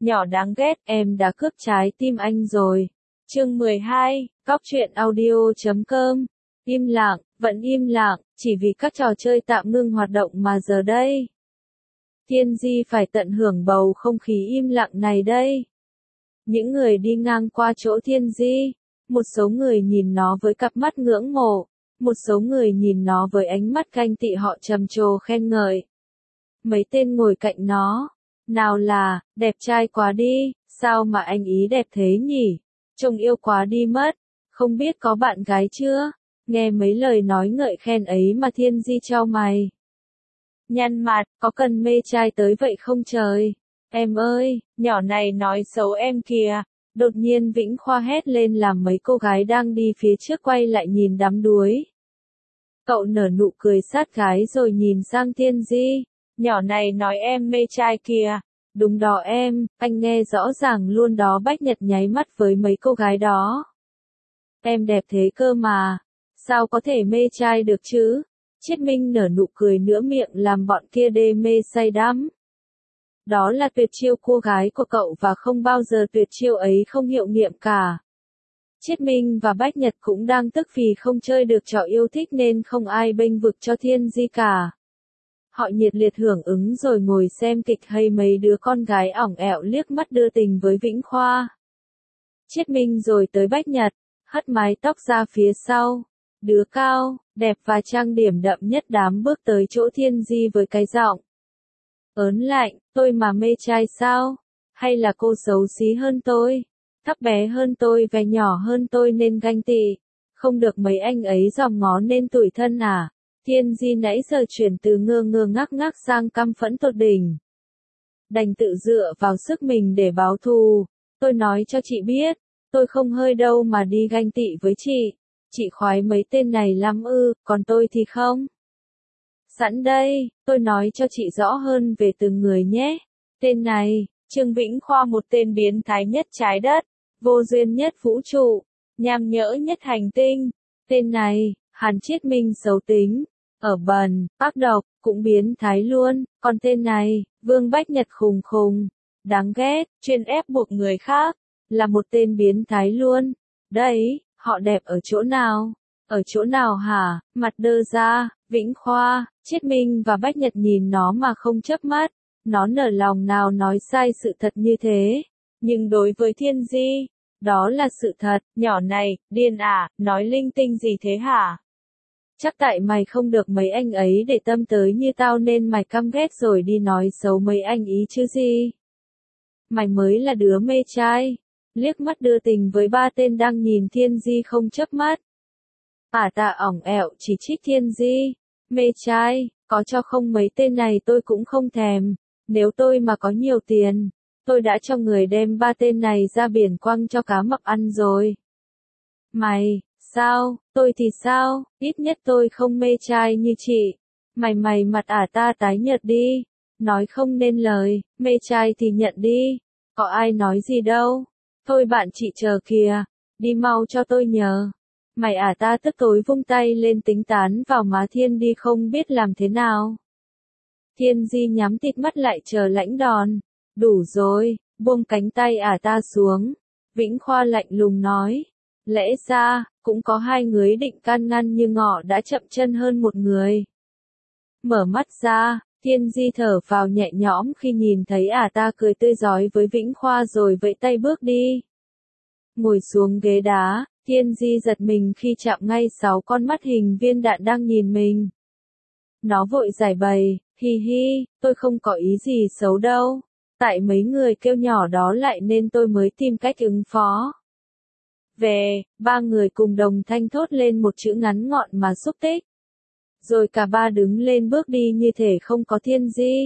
Nhỏ đáng ghét, em đã cướp trái tim anh rồi. Chương 12, Cóc truyện audio.com. Im lặng, vẫn im lặng, chỉ vì các trò chơi tạm ngưng hoạt động mà giờ đây. Thiên Di phải tận hưởng bầu không khí im lặng này đây. Những người đi ngang qua chỗ Thiên Di, một số người nhìn nó với cặp mắt ngưỡng mộ, một số người nhìn nó với ánh mắt ganh tị, họ trầm trồ khen ngợi. Mấy tên ngồi cạnh nó, nào là, đẹp trai quá đi, sao mà anh ý đẹp thế nhỉ, trông yêu quá đi mất, không biết có bạn gái chưa, nghe mấy lời nói ngợi khen ấy mà Thiên Di chau mày. Nhăn mặt, có cần mê trai tới vậy không trời? Em ơi, nhỏ này nói xấu em kìa. Đột nhiên Vĩnh Khoa hét lên làm mấy cô gái đang đi phía trước quay lại nhìn đắm đuối. Cậu nở nụ cười sát gái rồi nhìn sang Thiên Di. Nhỏ này nói em mê trai kìa. Đúng đó em, anh nghe rõ ràng luôn đó. Bách Nhật nháy mắt với mấy cô gái đó. Em đẹp thế cơ mà. Sao có thể mê trai được chứ? Chiết Minh nở nụ cười nữa, miệng làm bọn kia đê mê say đắm. Đó là tuyệt chiêu cô gái của cậu và không bao giờ tuyệt chiêu ấy không hiệu nghiệm cả. Chiết Minh và Bách Nhật cũng đang tức vì không chơi được trò yêu thích nên không ai bênh vực cho Thiên Di cả. Họ nhiệt liệt hưởng ứng rồi ngồi xem kịch hay mấy đứa con gái ỏng ẻo liếc mắt đưa tình với Vĩnh Khoa. Chiết Minh rồi tới Bách Nhật, hất mái tóc ra phía sau. Đứa cao, đẹp và trang điểm đậm nhất đám bước tới chỗ Thiên Di với cái giọng ớn lạnh, tôi mà mê trai sao? Hay là cô xấu xí hơn tôi? Thấp bé hơn tôi, vẻ nhỏ hơn tôi nên ganh tị? Không được mấy anh ấy dòm ngó nên tủi thân à? Thiên Di nãy giờ chuyển từ ngơ ngơ ngác ngác sang căm phẫn tột đỉnh. Đành tự dựa vào sức mình để báo thù. Tôi nói cho chị biết, tôi không hơi đâu mà đi ganh tị với chị. Chị khoái mấy tên này lắm ư, còn tôi thì không. Sẵn đây, tôi nói cho chị rõ hơn về từng người nhé. Tên này, Trương Vĩnh Khoa, một tên biến thái nhất trái đất, vô duyên nhất vũ trụ, nham nhỡ nhất hành tinh. Tên này, Hàn Chiết Minh xấu tính, ở bần, ác độc, cũng biến thái luôn. Còn tên này, Vương Bách Nhật khùng khùng, đáng ghét, chuyên ép buộc người khác, là một tên biến thái luôn. Đấy, họ đẹp ở chỗ nào? Ở chỗ nào hả? Mặt đơ ra, Vĩnh Khoa, Chiết Minh và Bách Nhật nhìn nó mà không chớp mắt. Nó nở lòng nào nói sai sự thật như thế. Nhưng đối với Thiên Di, đó là sự thật. Nhỏ này, điên à, nói linh tinh gì thế hả? Chắc tại mày không được mấy anh ấy để tâm tới như tao nên mày căm ghét rồi đi nói xấu mấy anh ý chứ gì. Mày mới là đứa mê trai. Liếc mắt đưa tình với ba tên đang nhìn Thiên Di không chớp mắt. Ta ỏng ẻo chỉ trích Thiên Di. Mê trai, có cho không mấy tên này tôi cũng không thèm. Nếu tôi mà có nhiều tiền, tôi đã cho người đem ba tên này ra biển quăng cho cá mập ăn rồi. Mày, sao, tôi thì sao, ít nhất tôi không mê trai như chị. Mày mặt ta tái nhợt đi. Nói không nên lời, mê trai thì nhận đi. Có ai nói gì đâu. Thôi bạn chị chờ kìa, đi mau cho tôi nhờ. Mày ta tức tối vung tay lên tính tán vào má Thiên Di không biết làm thế nào. Thiên Di nhắm tịt mắt lại chờ lãnh đòn. Đủ rồi, buông cánh tay ta xuống. Vĩnh Khoa lạnh lùng nói. Lẽ ra, cũng có hai người định can ngăn nhưng họ đã chậm chân hơn một người. Mở mắt ra, Thiên Di thở vào nhẹ nhõm khi nhìn thấy ta cười tươi rói với Vĩnh Khoa rồi vẫy tay bước đi. Ngồi xuống ghế đá, Thiên Di giật mình khi chạm ngay 6 con mắt hình viên đạn đang nhìn mình. Nó vội giải bày, hi hi, tôi không có ý gì xấu đâu. Tại mấy người kêu nhỏ đó lại nên tôi mới tìm cách ứng phó. Về, ba người cùng đồng thanh thốt lên một chữ ngắn gọn mà xúc tích. Rồi cả ba đứng lên bước đi như thể không có Thiên Di.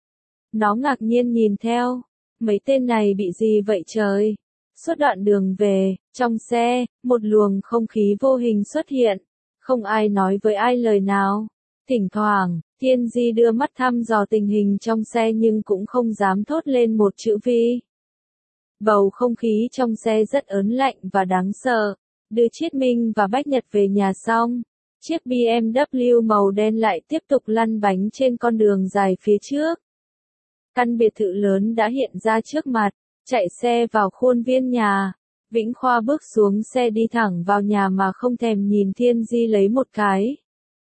Nó ngạc nhiên nhìn theo. Mấy tên này bị gì vậy trời? Suốt đoạn đường về, trong xe, một luồng không khí vô hình xuất hiện. Không ai nói với ai lời nào. Thỉnh thoảng, Thiên Di đưa mắt thăm dò tình hình trong xe nhưng cũng không dám thốt lên một chữ vi. Bầu không khí trong xe rất ớn lạnh và đáng sợ. Đưa Chiết Minh và Bách Nhật về nhà xong, chiếc BMW màu đen lại tiếp tục lăn bánh trên con đường dài phía trước. Căn biệt thự lớn đã hiện ra trước mặt, chạy xe vào khuôn viên nhà. Vĩnh Khoa bước xuống xe đi thẳng vào nhà mà không thèm nhìn Thiên Di lấy một cái.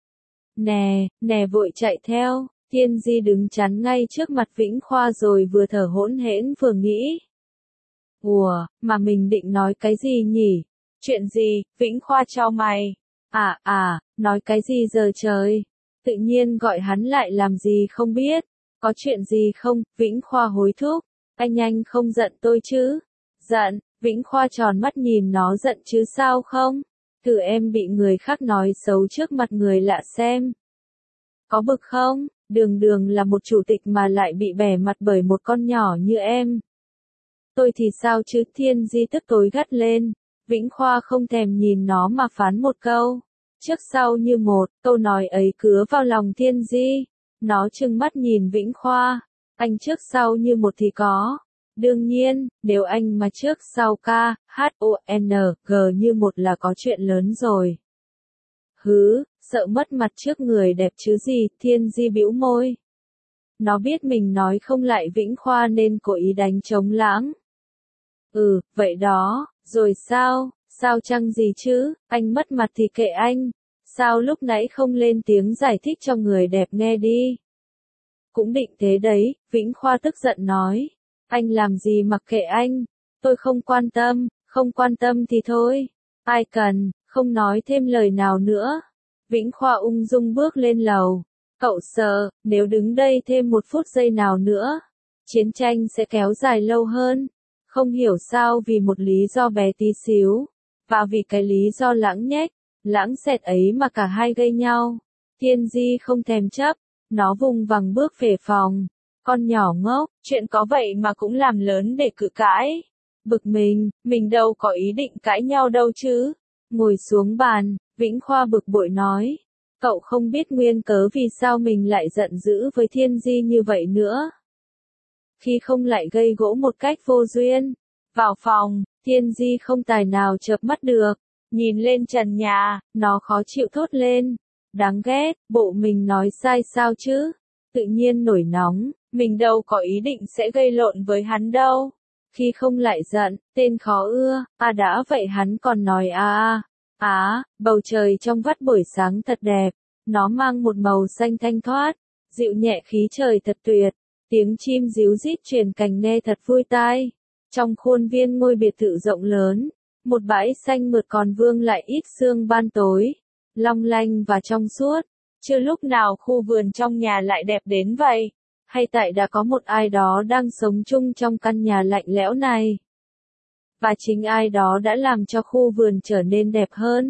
Nè vội chạy theo, Thiên Di đứng chắn ngay trước mặt Vĩnh Khoa rồi vừa thở hỗn hển vừa nghĩ. Ủa, mà mình định nói cái gì nhỉ? Chuyện gì? Vĩnh Khoa chau mày. Nói cái gì giờ trời? Tự nhiên gọi hắn lại làm gì không biết. Có chuyện gì không? Vĩnh Khoa hối thúc. Anh không giận tôi chứ? Giận, Vĩnh Khoa tròn mắt nhìn nó giận chứ sao không? Thử em bị người khác nói xấu trước mặt người lạ xem. Có bực không? Đường là một chủ tịch mà lại bị bẻ mặt bởi một con nhỏ như em. Tôi thì sao chứ? Thiên Di tức tối gắt lên. Vĩnh Khoa không thèm nhìn nó mà phán một câu. Trước sau như một, câu nói ấy cứa vào lòng Thiên Di. Nó trừng mắt nhìn Vĩnh Khoa. Anh trước sau như một thì có. Đương nhiên, nếu anh mà trước sau KHONG như một là có chuyện lớn rồi. Hứ, sợ mất mặt trước người đẹp chứ gì? Thiên Di bĩu môi. Nó biết mình nói không lại Vĩnh Khoa nên cố ý đánh trống lãng. Vậy đó, rồi sao? Sao chăng gì chứ? Anh mất mặt thì kệ anh. Sao lúc nãy không lên tiếng giải thích cho người đẹp nghe đi? Cũng định thế đấy, Vĩnh Khoa tức giận nói. Anh làm gì mặc kệ anh? Tôi không quan tâm thì thôi. Ai cần, không nói thêm lời nào nữa. Vĩnh Khoa ung dung bước lên lầu. Cậu sợ, nếu đứng đây thêm một phút giây nào nữa, chiến tranh sẽ kéo dài lâu hơn. Không hiểu sao vì một lý do bé tí xíu, và vì cái lý do lãng xẹt ấy mà cả hai gây nhau. Thiên Di không thèm chấp, nó vùng vằng bước về phòng. Con nhỏ ngốc, chuyện có vậy mà cũng làm lớn để cự cãi. Bực mình đâu có ý định cãi nhau đâu chứ. Ngồi xuống bàn, Vĩnh Khoa bực bội nói. Cậu không biết nguyên cớ vì sao mình lại giận dữ với Thiên Di như vậy nữa. Khi không lại gây gỗ một cách vô duyên. Vào phòng, Thiên Di không tài nào chợp mắt được. Nhìn lên trần nhà, nó khó chịu thốt lên. Đáng ghét, bộ mình nói sai sao chứ? Tự nhiên nổi nóng, mình đâu có ý định sẽ gây lộn với hắn đâu. Khi không lại giận, tên khó ưa, đã vậy hắn còn nói bầu trời trong vắt buổi sáng thật đẹp. Nó mang một màu xanh thanh thoát, dịu nhẹ khí trời thật tuyệt. Tiếng chim ríu rít truyền cành nghe thật vui tai. Trong khuôn viên ngôi biệt thự rộng lớn, một bãi xanh mượt còn vương lại ít sương ban tối, long lanh và trong suốt. Chưa lúc nào khu vườn trong nhà lại đẹp đến vậy, hay tại đã có một ai đó đang sống chung trong căn nhà lạnh lẽo này. Và chính ai đó đã làm cho khu vườn trở nên đẹp hơn,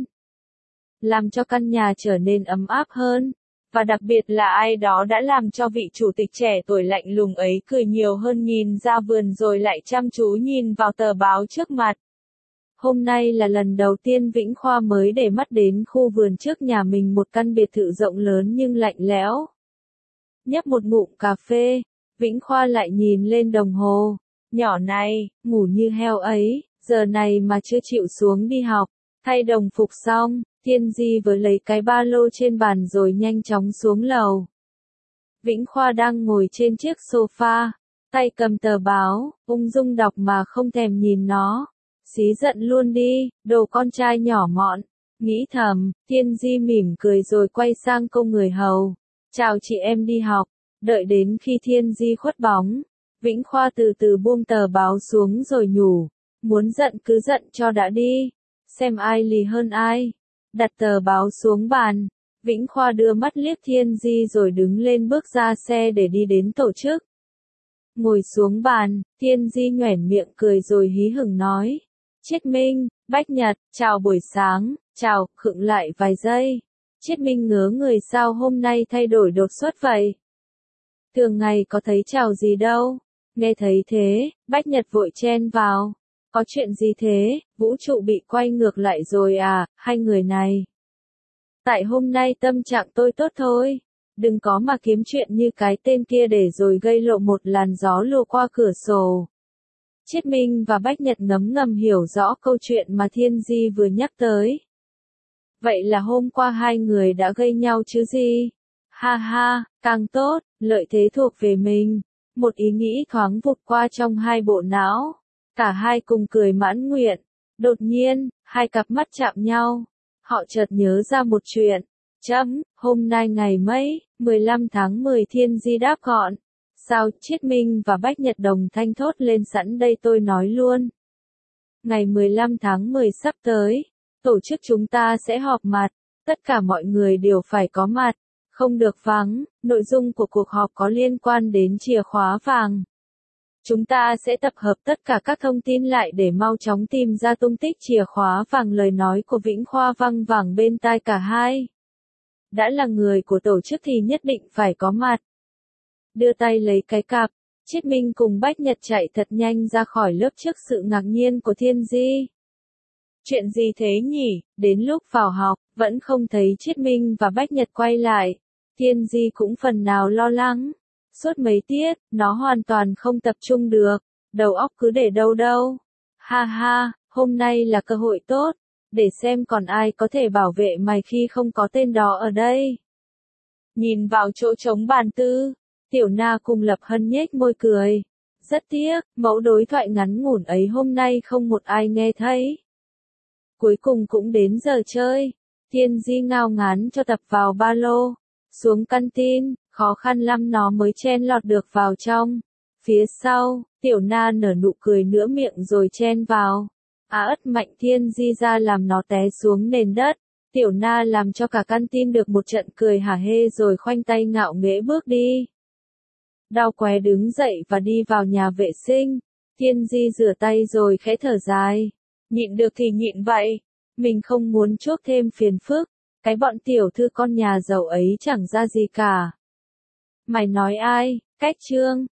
làm cho căn nhà trở nên ấm áp hơn. Và đặc biệt là ai đó đã làm cho vị chủ tịch trẻ tuổi lạnh lùng ấy cười nhiều hơn nhìn ra vườn rồi lại chăm chú nhìn vào tờ báo trước mặt. Hôm nay là lần đầu tiên Vĩnh Khoa mới để mắt đến khu vườn trước nhà mình, một căn biệt thự rộng lớn nhưng lạnh lẽo. Nhấp một ngụm cà phê, Vĩnh Khoa lại nhìn lên đồng hồ. Nhỏ này, ngủ như heo ấy, giờ này mà chưa chịu xuống đi học. Thay đồng phục xong, Thiên Di vừa lấy cái ba lô trên bàn rồi nhanh chóng xuống lầu. Vĩnh Khoa đang ngồi trên chiếc sofa, tay cầm tờ báo, ung dung đọc mà không thèm nhìn nó. Xí giận luôn đi, đồ con trai nhỏ mọn. Nghĩ thầm, Thiên Di mỉm cười rồi quay sang câu người hầu. Chào chị em đi học. Đợi đến khi Thiên Di khuất bóng, Vĩnh Khoa từ từ buông tờ báo xuống rồi nhủ. Muốn giận cứ giận cho đã đi. Xem ai lì hơn ai. Đặt tờ báo xuống bàn. Vĩnh Khoa đưa mắt liếc Thiên Di rồi đứng lên bước ra xe để đi đến tổ chức. Ngồi xuống bàn, Thiên Di nhoẻn miệng cười rồi hí hửng nói. Chiết Minh, Bách Nhật, chào buổi sáng, chào, khựng lại vài giây. Chiết Minh ngớ người sao hôm nay thay đổi đột xuất vậy. Thường ngày có thấy chào gì đâu. Nghe thấy thế, Bách Nhật vội chen vào. Có chuyện gì thế, vũ trụ bị quay ngược lại rồi à, hai người này. Tại hôm nay tâm trạng tôi tốt thôi. Đừng có mà kiếm chuyện như cái tên kia để rồi gây lộ một làn gió lùa qua cửa sổ. Chiết Minh và Bách Nhật ngấm ngầm hiểu rõ câu chuyện mà Thiên Di vừa nhắc tới. Vậy là hôm qua hai người đã gây nhau chứ gì? Ha ha, càng tốt, lợi thế thuộc về mình. Một ý nghĩ thoáng vụt qua trong hai bộ não. Cả hai cùng cười mãn nguyện. Đột nhiên, hai cặp mắt chạm nhau. Họ chợt nhớ ra một chuyện. Hôm nay ngày mấy, 15 tháng 10 Thiên Di đáp gọn. Sao, Chiết Minh và Bách Nhật đồng thanh thốt lên sẵn đây tôi nói luôn. Ngày 15 tháng 10 sắp tới, tổ chức chúng ta sẽ họp mặt, tất cả mọi người đều phải có mặt, không được vắng, nội dung của cuộc họp có liên quan đến chìa khóa vàng. Chúng ta sẽ tập hợp tất cả các thông tin lại để mau chóng tìm ra tung tích chìa khóa vàng. Lời nói của Vĩnh Khoa văng vẳng bên tai cả hai. Đã là người của tổ chức thì nhất định phải có mặt. Đưa tay lấy cái cặp, Chiết Minh cùng Bách Nhật chạy thật nhanh ra khỏi lớp trước sự ngạc nhiên của Thiên Di. Chuyện gì thế nhỉ? Đến lúc vào học, vẫn không thấy Chiết Minh và Bách Nhật quay lại. Thiên Di cũng phần nào lo lắng. Suốt mấy tiết, nó hoàn toàn không tập trung được, đầu óc cứ để đâu đâu. Ha ha, hôm nay là cơ hội tốt, để xem còn ai có thể bảo vệ mày khi không có tên đó ở đây. Nhìn vào chỗ trống bàn tư, Tiểu Na cùng Lập Hân nhếch môi cười. Rất tiếc, mẫu đối thoại ngắn ngủn ấy hôm nay không một ai nghe thấy. Cuối cùng cũng đến giờ chơi, Thiên Di ngao ngán cho tập vào ba lô, xuống căn tin, khó khăn lắm nó mới chen lọt được vào trong. Phía sau, Tiểu Na nở nụ cười nửa miệng rồi chen vào. Ất mạnh Thiên Di ra làm nó té xuống nền đất. Tiểu Na làm cho cả căn tin được một trận cười hả hê rồi khoanh tay ngạo nghễ bước đi. Đau qué đứng dậy và đi vào nhà vệ sinh. Thiên Di rửa tay rồi khẽ thở dài. Nhịn được thì nhịn vậy. Mình không muốn chuốc thêm phiền phức. Cái bọn tiểu thư con nhà giàu ấy chẳng ra gì cả. Mày nói ai? Cách Trương.